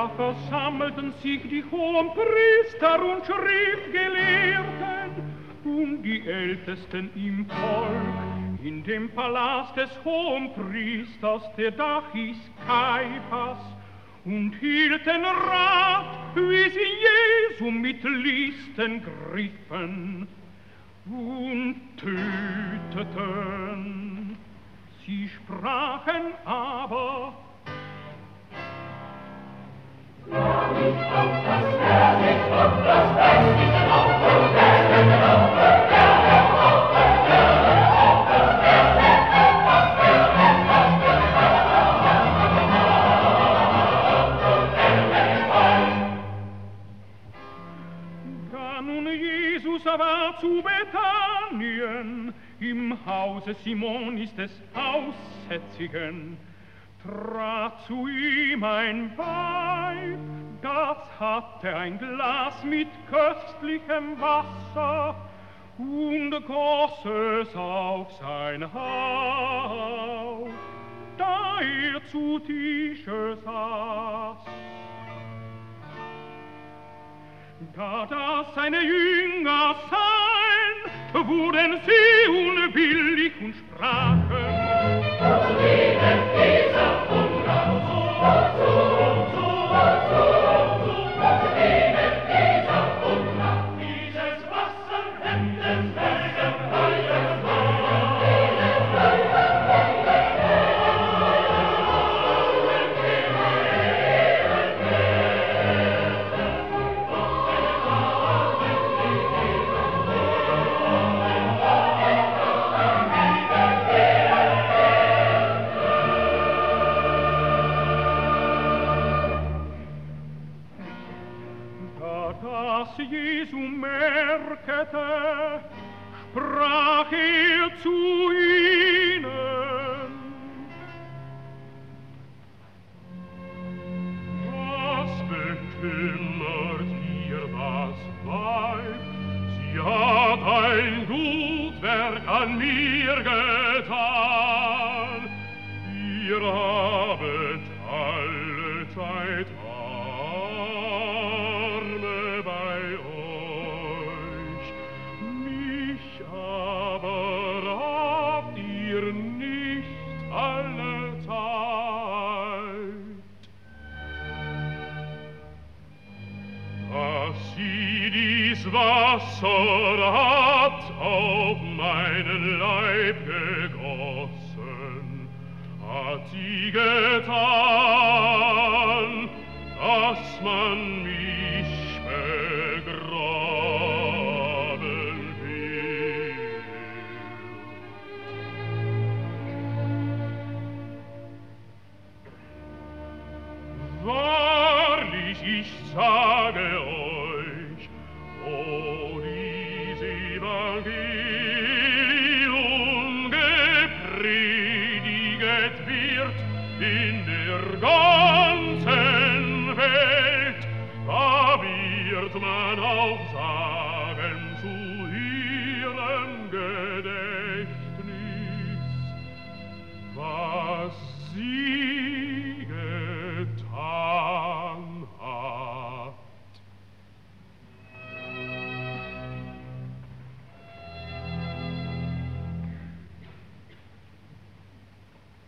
Da versammelten sich die Hohenpriester und Schriftgelehrten und die Ältesten im Volk in dem Palast des Hohenpriesters, der da hieß Kaiphas, und hielten Rat, wie sie Jesu mit Listen griffen und töteten. Sie sprachen aber: Ja, nicht auf das Herr, nicht auf das Herz, nicht auf das Herz, nicht auf das Herz, nicht auf das Herz, nicht auf das Herz, nicht auf das Herz, nicht auf das Herz. Da nun Jesus war zu Bethanien, im Hause Simonis des Aussätzigen, trat zu ihm ein Weib, das hatte ein Glas mit köstlichem Wasser und goss es auf sein Haupt, da er zu Tische saß. Da das seine Jünger sahen, wurden sie unwillig und sprachen: Wozu dient dieser Unrat? Wozu dient dieser Unrat? Dieses Wasser hätten Wasser, dieses Wasser, dieses Wasser, das Jesu merkete, sprach er zu ihnen: Was bekümmert ihr das Weib? Sie hat ein Gutwerk an mir getan. Ihr habet alle Zeit Arme bei euch, mich aber habt ihr nicht alle Zeit. Dass sie dies Wasser hat auf meinen Leib gegossen, hat sie getan, dass man mich begraben will. Wahrlich, ich sage euch, wo dies Evangelium geprediget wird in der ganzen Welt, da wird man auch sagen zu ihrem Gedächtnis, was sie